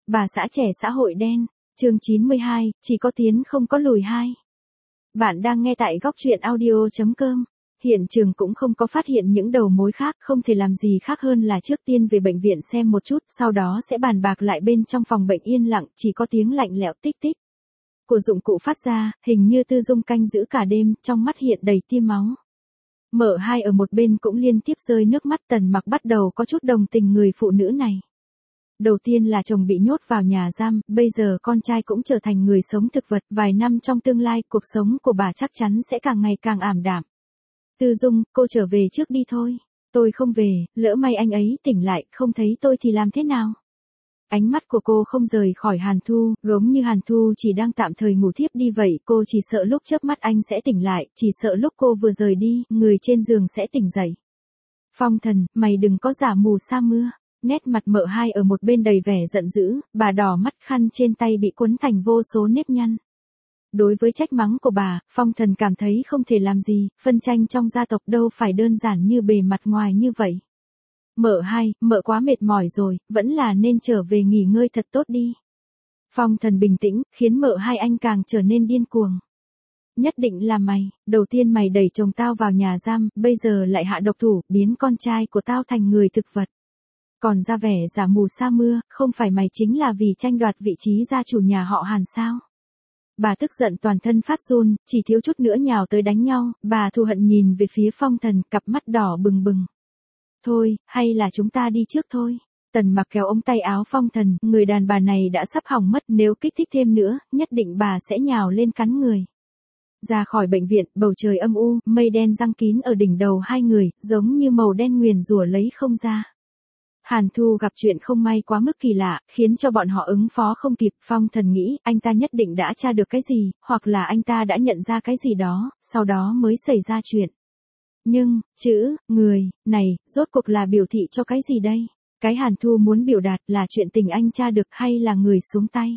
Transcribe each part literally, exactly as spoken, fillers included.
Bà xã trẻ xã hội đen, chương chín mươi hai, chỉ có tiến không có lùi hai. Bạn đang nghe tại góc truyện audio chấm com. Hiện trường cũng không có phát hiện những đầu mối khác, không thể làm gì khác hơn là trước tiên về bệnh viện xem một chút, sau đó sẽ bàn bạc lại. Bên trong phòng bệnh yên lặng, chỉ có tiếng lạnh lẽo tích tích của dụng cụ phát ra, hình như Tư Dung canh giữ cả đêm, trong mắt hiện đầy tia máu. Mợ hai ở một bên cũng liên tiếp rơi nước mắt. Tần Mặc bắt đầu có chút đồng tình người phụ nữ này. Đầu tiên là chồng bị nhốt vào nhà giam, bây giờ con trai cũng trở thành người sống thực vật, vài năm trong tương lai, cuộc sống của bà chắc chắn sẽ càng ngày càng ảm đạm. Tư Dung, cô trở về trước đi thôi. Tôi không về, lỡ may anh ấy tỉnh lại, không thấy tôi thì làm thế nào? Ánh mắt của cô không rời khỏi Hàn Thu, giống như Hàn Thu chỉ đang tạm thời ngủ thiếp đi vậy, cô chỉ sợ lúc chớp mắt anh sẽ tỉnh lại, chỉ sợ lúc cô vừa rời đi, người trên giường sẽ tỉnh dậy. Phong Thần, mày đừng có giả mù sa mưa. Nét mặt Mợ hai ở một bên đầy vẻ giận dữ, bà đỏ mắt, khăn trên tay bị quấn thành vô số nếp nhăn. Đối với trách mắng của bà, Phong Thần cảm thấy không thể làm gì, phân tranh trong gia tộc đâu phải đơn giản như bề mặt ngoài như vậy. Mợ hai, mợ quá mệt mỏi rồi, vẫn là nên trở về nghỉ ngơi thật tốt đi. Phong Thần bình tĩnh, khiến Mợ hai anh càng trở nên điên cuồng. Nhất định là mày, đầu tiên mày đẩy chồng tao vào nhà giam, bây giờ lại hạ độc thủ, biến con trai của tao thành người thực vật. Còn ra vẻ giả mù sa mưa, không phải mày chính là vì tranh đoạt vị trí gia chủ nhà họ Hàn sao? Bà tức giận toàn thân phát run, chỉ thiếu chút nữa nhào tới đánh nhau. Bà thù hận nhìn về phía Phong Thần, cặp mắt đỏ bừng bừng. Thôi, hay là chúng ta đi trước thôi. Tần Mặc kéo ống tay áo Phong Thần, người đàn bà này đã sắp hỏng mất, nếu kích thích thêm nữa, nhất định bà sẽ nhào lên cắn người. Ra khỏi bệnh viện, bầu trời âm u, mây đen giăng kín ở đỉnh đầu hai người, giống như màu đen nguyền rủa lấy không ra. Hàn Thu gặp chuyện không may quá mức kỳ lạ, khiến cho bọn họ ứng phó không kịp. Phong Thần nghĩ, anh ta nhất định đã tra được cái gì, hoặc là anh ta đã nhận ra cái gì đó, sau đó mới xảy ra chuyện. Nhưng, chữ, người, này, rốt cuộc là biểu thị cho cái gì đây? Cái Hàn Thu muốn biểu đạt là chuyện tình anh tra được hay là người xuống tay?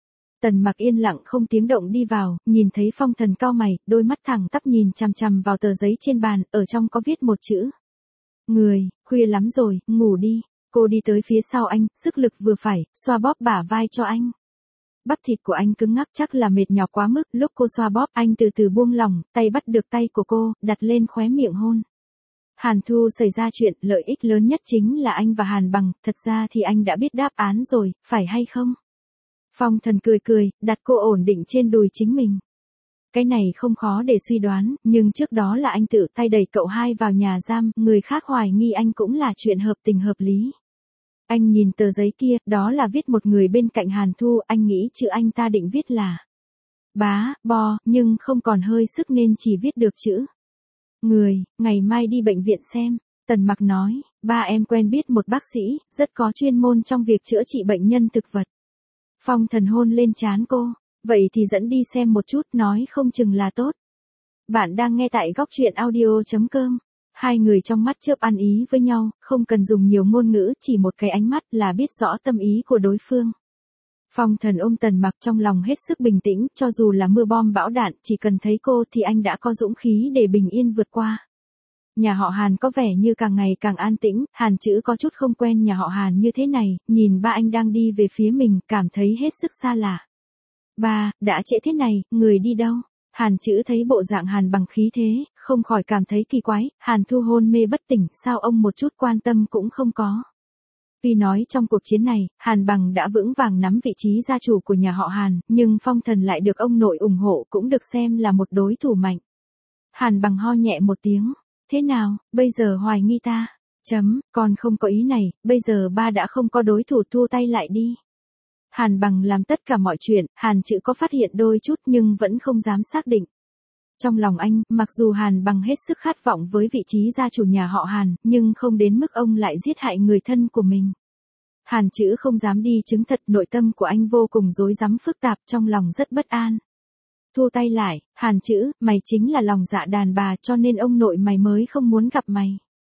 Tần Mặc yên lặng không tiếng động đi vào, nhìn thấy Phong Thần cau mày, đôi mắt thẳng tắp nhìn chằm chằm vào tờ giấy trên bàn, ở trong có viết một chữ. Người, khuya lắm rồi, ngủ đi. Cô đi tới phía sau anh, sức lực vừa phải, xoa bóp bả vai cho anh. Bắp thịt của anh cứng ngắc, chắc là mệt nhọc quá mức, lúc cô xoa bóp, anh từ từ buông lỏng, tay bắt được tay của cô, đặt lên khóe miệng hôn. Hàn Thu xảy ra chuyện, lợi ích lớn nhất chính là anh và Hàn Bằng, thật ra thì anh đã biết đáp án rồi, phải hay không? Phong Thần cười cười, đặt cô ổn định trên đùi chính mình. Cái này không khó để suy đoán, nhưng trước đó là anh tự tay đẩy cậu hai vào nhà giam, người khác hoài nghi anh cũng là chuyện hợp tình hợp lý. Anh nhìn tờ giấy kia, đó là viết một người bên cạnh Hàn Thu, anh nghĩ chữ anh ta định viết là bá, bo, nhưng không còn hơi sức nên chỉ viết được chữ người. Ngày mai đi bệnh viện xem. Tần Mặc nói, ba em quen biết một bác sĩ, rất có chuyên môn trong việc chữa trị bệnh nhân thực vật. Phong Thần hôn lên trán cô, vậy thì dẫn đi xem một chút, nói không chừng là tốt. Bạn đang nghe tại góc truyện audio chấm com. Hai người trong mắt chớp ăn ý với nhau, không cần dùng nhiều ngôn ngữ, chỉ một cái ánh mắt là biết rõ tâm ý của đối phương. Phong Thần ôm Tần Mặc trong lòng hết sức bình tĩnh, cho dù là mưa bom bão đạn, chỉ cần thấy cô thì anh đã có dũng khí để bình yên vượt qua. Nhà họ Hàn có vẻ như càng ngày càng an tĩnh, Hàn Chữ có chút không quen nhà họ Hàn như thế này, nhìn ba anh đang đi về phía mình, cảm thấy hết sức xa lạ. Ba, đã trễ thế này, người đi đâu? Hàn Chữ thấy bộ dạng Hàn Bằng khí thế, không khỏi cảm thấy kỳ quái. Hàn Thu hôn mê bất tỉnh, sao ông một chút quan tâm cũng không có? Tuy nói trong cuộc chiến này, Hàn Bằng đã vững vàng nắm vị trí gia chủ của nhà họ Hàn, nhưng Phong Thần lại được ông nội ủng hộ, cũng được xem là một đối thủ mạnh. Hàn Bằng ho nhẹ một tiếng, thế nào, bây giờ hoài nghi ta? Chấm, còn không có ý này, bây giờ ba đã không có đối thủ, thu tay lại đi. Hàn Bằng làm tất cả mọi chuyện, Hàn Chữ có phát hiện đôi chút nhưng vẫn không dám xác định. Trong lòng anh, mặc dù Hàn Bằng hết sức khát vọng với vị trí gia chủ nhà họ Hàn, nhưng không đến mức ông lại giết hại người thân của mình. Hàn Chữ không dám đi chứng thật, nội tâm của anh vô cùng rối rắm phức tạp, trong lòng rất bất an. Thu tay lại, Hàn Chữ, mày chính là lòng dạ đàn bà, cho nên ông nội mày mới không muốn gặp mày.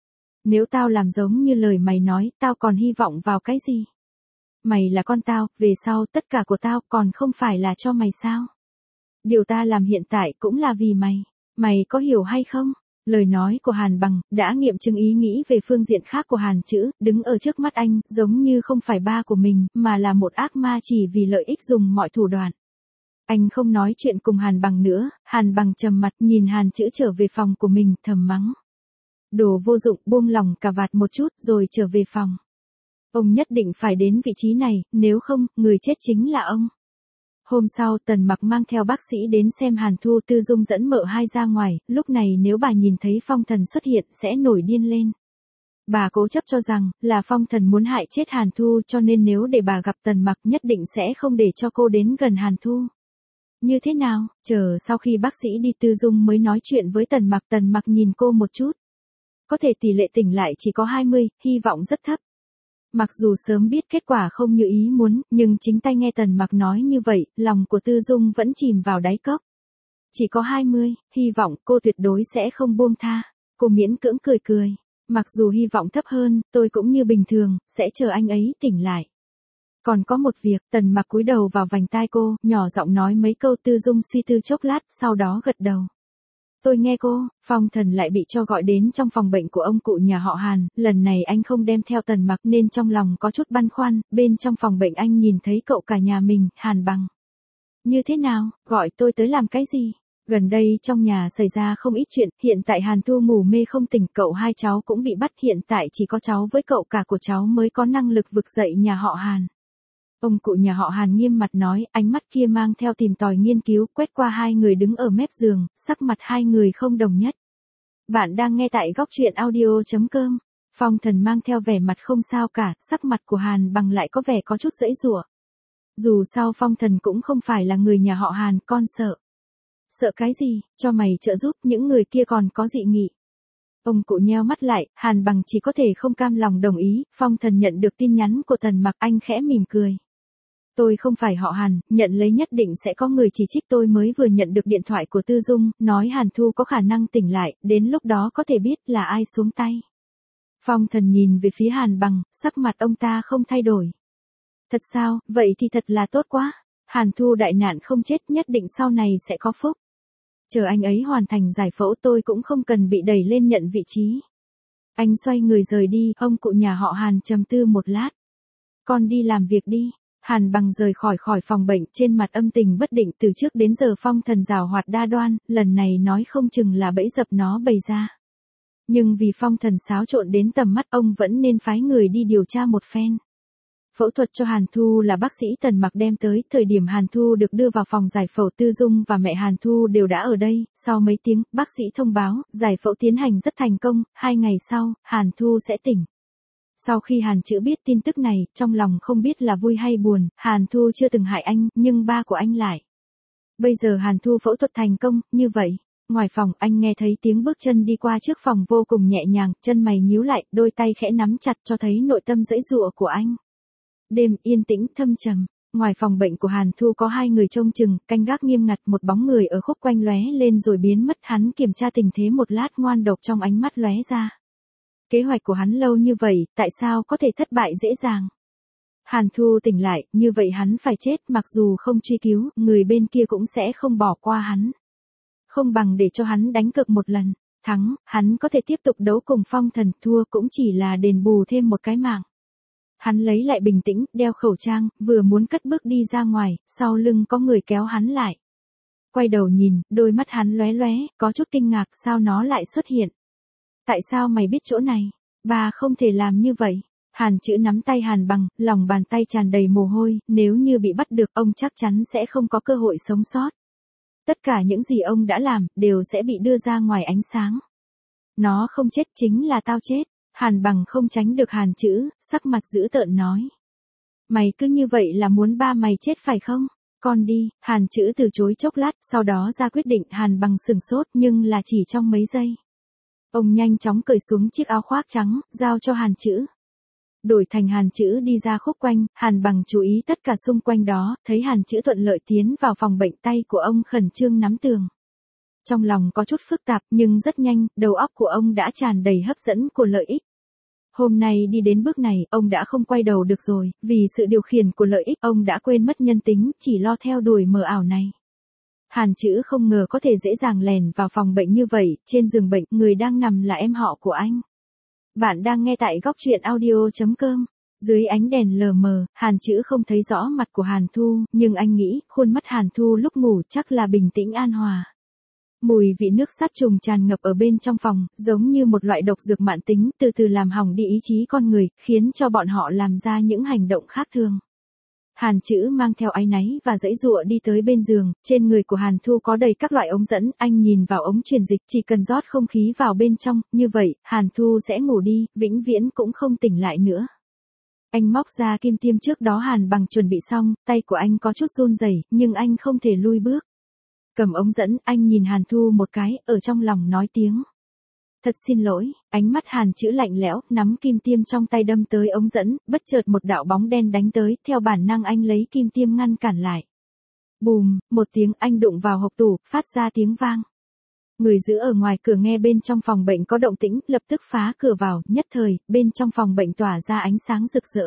Nếu tao làm giống như lời mày nói, tao còn hy vọng vào cái gì? Mày là con tao, về sau tất cả của tao còn không phải là cho mày sao? Điều ta làm hiện tại cũng là vì mày, mày có hiểu hay không? Lời nói của Hàn Bằng đã nghiệm chứng ý nghĩ về phương diện khác của Hàn Chữ, đứng ở trước mắt anh, giống như không phải ba của mình, mà là một ác ma chỉ vì lợi ích dùng mọi thủ đoạn. Anh không nói chuyện cùng Hàn Bằng nữa, Hàn Bằng trầm mặt nhìn Hàn Chữ trở về phòng của mình, thầm mắng. Đồ vô dụng, buông lỏng cà vạt một chút rồi trở về phòng. Ông nhất định phải đến vị trí này, nếu không, người chết chính là ông. Hôm sau Tần Mặc mang theo bác sĩ đến xem Hàn Thu Tư Dung dẫn mợ hai ra ngoài, lúc này nếu bà nhìn thấy Phong Thần xuất hiện sẽ nổi điên lên. Bà cố chấp cho rằng là Phong Thần muốn hại chết Hàn Thu cho nên nếu để bà gặp Tần Mặc nhất định sẽ không để cho cô đến gần Hàn Thu. Như thế nào, chờ sau khi bác sĩ đi Tư Dung mới nói chuyện với Tần Mặc. Tần Mặc nhìn cô một chút. Có thể tỷ lệ tỉnh lại chỉ có hai mươi, hy vọng rất thấp. Mặc dù sớm biết kết quả không như ý muốn, nhưng chính tay nghe Tần Mặc nói như vậy, lòng của Tư Dung vẫn chìm vào đáy cốc. Chỉ có hai mươi, hy vọng cô tuyệt đối sẽ không buông tha. Cô miễn cưỡng cười cười. Mặc dù hy vọng thấp hơn, tôi cũng như bình thường, sẽ chờ anh ấy tỉnh lại. Còn có một việc, Tần Mặc cúi đầu vào vành tai cô, nhỏ giọng nói mấy câu. Tư Dung suy tư chốc lát, sau đó gật đầu. Tôi nghe cô. Phong Thần lại bị cho gọi đến trong phòng bệnh của ông cụ nhà họ Hàn, lần này anh không đem theo Tần Mặc nên trong lòng có chút băn khoăn, bên trong phòng bệnh anh nhìn thấy cậu cả nhà mình, Hàn Bằng. Như thế nào, gọi tôi tới làm cái gì? Gần đây trong nhà xảy ra không ít chuyện, hiện tại Hàn Thu ngủ mê không tỉnh, cậu hai cháu cũng bị bắt, hiện tại chỉ có cháu với cậu cả của cháu mới có năng lực vực dậy nhà họ Hàn. Ông cụ nhà họ Hàn nghiêm mặt nói, ánh mắt kia mang theo tìm tòi nghiên cứu, quét qua hai người đứng ở mép giường, sắc mặt hai người không đồng nhất. Bạn đang nghe tại góc truyện audio chấm com. Phong Thần mang theo vẻ mặt không sao cả, sắc mặt của Hàn Bằng lại có vẻ có chút giãy giụa. Dù sao Phong Thần cũng không phải là người nhà họ Hàn, con sợ. Sợ cái gì, cho mày trợ giúp, những người kia còn có dị nghị. Ông cụ nheo mắt lại, Hàn Bằng chỉ có thể không cam lòng đồng ý. Phong Thần nhận được tin nhắn của Tần Mặc, anh khẽ mỉm cười. Tôi không phải họ Hàn, nhận lấy nhất định sẽ có người chỉ trích. Tôi mới vừa nhận được điện thoại của Tư Dung, nói Hàn Thu có khả năng tỉnh lại, đến lúc đó có thể biết là ai xuống tay. Phong Thần nhìn về phía Hàn Bằng, sắc mặt ông ta không thay đổi. Thật sao, vậy thì thật là tốt quá. Hàn Thu đại nạn không chết, nhất định sau này sẽ có phúc. Chờ anh ấy hoàn thành giải phẫu tôi cũng không cần bị đẩy lên nhận vị trí. Anh xoay người rời đi, ông cụ nhà họ Hàn trầm tư một lát. Con đi làm việc đi. Hàn Bằng rời khỏi khỏi phòng bệnh, trên mặt âm tình bất định. Từ trước đến giờ Phong Thần giàu hoạt đa đoan, lần này nói không chừng là bẫy dập nó bày ra. Nhưng vì Phong Thần xáo trộn đến tầm mắt, ông vẫn nên phái người đi điều tra một phen. Phẫu thuật cho Hàn Thu là bác sĩ Tần Mặc đem tới, thời điểm Hàn Thu được đưa vào phòng giải phẫu Tư Dung và mẹ Hàn Thu đều đã ở đây. Sau mấy tiếng, bác sĩ thông báo, giải phẫu tiến hành rất thành công, hai ngày sau, Hàn Thu sẽ tỉnh. Sau khi Hàn Chữ biết tin tức này, trong lòng không biết là vui hay buồn. Hàn Thu chưa từng hại anh, nhưng ba của anh lại. Bây giờ Hàn Thu phẫu thuật thành công, như vậy. Ngoài phòng, anh nghe thấy tiếng bước chân đi qua trước phòng vô cùng nhẹ nhàng, chân mày nhíu lại, đôi tay khẽ nắm chặt cho thấy nội tâm giãy giụa của anh. Đêm yên tĩnh thâm trầm, ngoài phòng bệnh của Hàn Thu có hai người trông chừng, canh gác nghiêm ngặt. Một bóng người ở khúc quanh lóe lên rồi biến mất, hắn kiểm tra tình thế một lát, ngoan độc trong ánh mắt lóe ra. Kế hoạch của hắn lâu như vậy, tại sao có thể thất bại dễ dàng? Hàn Thu tỉnh lại, như vậy hắn phải chết, mặc dù không truy cứu, người bên kia cũng sẽ không bỏ qua hắn. Không bằng để cho hắn đánh cược một lần, thắng, hắn có thể tiếp tục đấu cùng Phong Thần, thua cũng chỉ là đền bù thêm một cái mạng. Hắn lấy lại bình tĩnh, đeo khẩu trang, vừa muốn cất bước đi ra ngoài, sau lưng có người kéo hắn lại. Quay đầu nhìn, đôi mắt hắn lóe lóe, có chút kinh ngạc, sao nó lại xuất hiện? Tại sao mày biết chỗ này? Bà không thể làm như vậy. Hàn Chữ nắm tay Hàn Bằng, lòng bàn tay tràn đầy mồ hôi, nếu như bị bắt được ông chắc chắn sẽ không có cơ hội sống sót. Tất cả những gì ông đã làm, đều sẽ bị đưa ra ngoài ánh sáng. Nó không chết chính là tao chết. Hàn Bằng không tránh được Hàn Chữ, sắc mặt dữ tợn nói. Mày cứ như vậy là muốn ba mày chết phải không? Con đi, Hàn Chữ từ chối chốc lát, sau đó ra quyết định. Hàn Bằng sừng sốt nhưng là chỉ trong mấy giây. Ông nhanh chóng cởi xuống chiếc áo khoác trắng, giao cho Hàn Chữ. Đổi thành Hàn Chữ đi ra khúc quanh, Hàn Bằng chú ý tất cả xung quanh đó, thấy Hàn Chữ thuận lợi tiến vào phòng bệnh, tay của ông khẩn trương nắm tường. Trong lòng có chút phức tạp nhưng rất nhanh, đầu óc của ông đã tràn đầy hấp dẫn của lợi ích. Hôm nay đi đến bước này, ông đã không quay đầu được rồi, vì sự điều khiển của lợi ích, ông đã quên mất nhân tính, chỉ lo theo đuổi mờ ảo này. Hàn Chữ không ngờ có thể dễ dàng lèn vào phòng bệnh như vậy, trên giường bệnh, người đang nằm là em họ của anh. Bạn đang nghe tại góc truyện audio.com. Dưới ánh đèn lờ mờ, Hàn Chữ không thấy rõ mặt của Hàn Thu, nhưng anh nghĩ, khuôn mắt Hàn Thu lúc ngủ chắc là bình tĩnh an hòa. Mùi vị nước sát trùng tràn ngập ở bên trong phòng, giống như một loại độc dược mãn tính, từ từ làm hỏng đi ý chí con người, khiến cho bọn họ làm ra những hành động khác thường. Hàn Chữ mang theo áy náy và giãy giụa đi tới bên giường, trên người của Hàn Thu có đầy các loại ống dẫn, anh nhìn vào ống truyền dịch, chỉ cần rót không khí vào bên trong, như vậy, Hàn Thu sẽ ngủ đi, vĩnh viễn cũng không tỉnh lại nữa. Anh móc ra kim tiêm trước đó Hàn Bằng chuẩn bị xong, tay của anh có chút run rẩy, nhưng anh không thể lui bước. Cầm ống dẫn, anh nhìn Hàn Thu một cái, ở trong lòng nói tiếng. Thật xin lỗi, ánh mắt Hàn Chữ lạnh lẽo, nắm kim tiêm trong tay đâm tới ống dẫn, bất chợt một đạo bóng đen đánh tới, theo bản năng anh lấy kim tiêm ngăn cản lại. Bùm, một tiếng anh đụng vào hộc tủ, phát ra tiếng vang. Người giữ ở ngoài cửa nghe bên trong phòng bệnh có động tĩnh, lập tức phá cửa vào, nhất thời, bên trong phòng bệnh tỏa ra ánh sáng rực rỡ.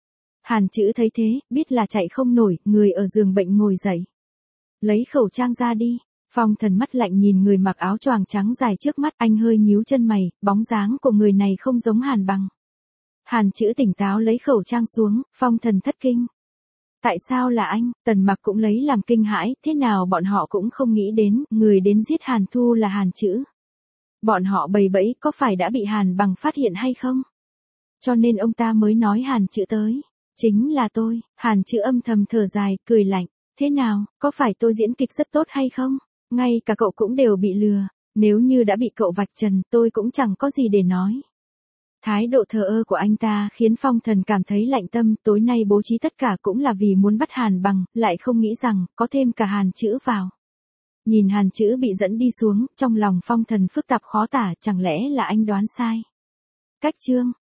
Hàn Chữ thấy thế, biết là chạy không nổi, người ở giường bệnh ngồi dậy. Lấy khẩu trang ra đi. Phong Thần mắt lạnh nhìn người mặc áo choàng trắng dài trước mắt, anh hơi nhíu chân mày, bóng dáng của người này không giống Hàn Bằng. Hàn Chữ tỉnh táo lấy khẩu trang xuống, Phong Thần thất kinh. Tại sao là anh? Tần Mặc cũng lấy làm kinh hãi, thế nào bọn họ cũng không nghĩ đến, người đến giết Hàn Thu là Hàn Chữ. Bọn họ bày bẫy có phải đã bị Hàn Bằng phát hiện hay không? Cho nên ông ta mới nói Hàn Chữ tới. Chính là tôi. Hàn Chữ âm thầm thở dài, cười lạnh. Thế nào, có phải tôi diễn kịch rất tốt hay không? Ngay cả cậu cũng đều bị lừa. Nếu như đã bị cậu vạch trần, tôi cũng chẳng có gì để nói. Thái độ thờ ơ của anh ta khiến Phong Thần cảm thấy lạnh tâm, tối nay bố trí tất cả cũng là vì muốn bắt Hàn Bằng, lại không nghĩ rằng, có thêm cả Hàn Chữ vào. Nhìn Hàn Chữ bị dẫn đi xuống, trong lòng Phong Thần phức tạp khó tả, chẳng lẽ là anh đoán sai. Cách chương,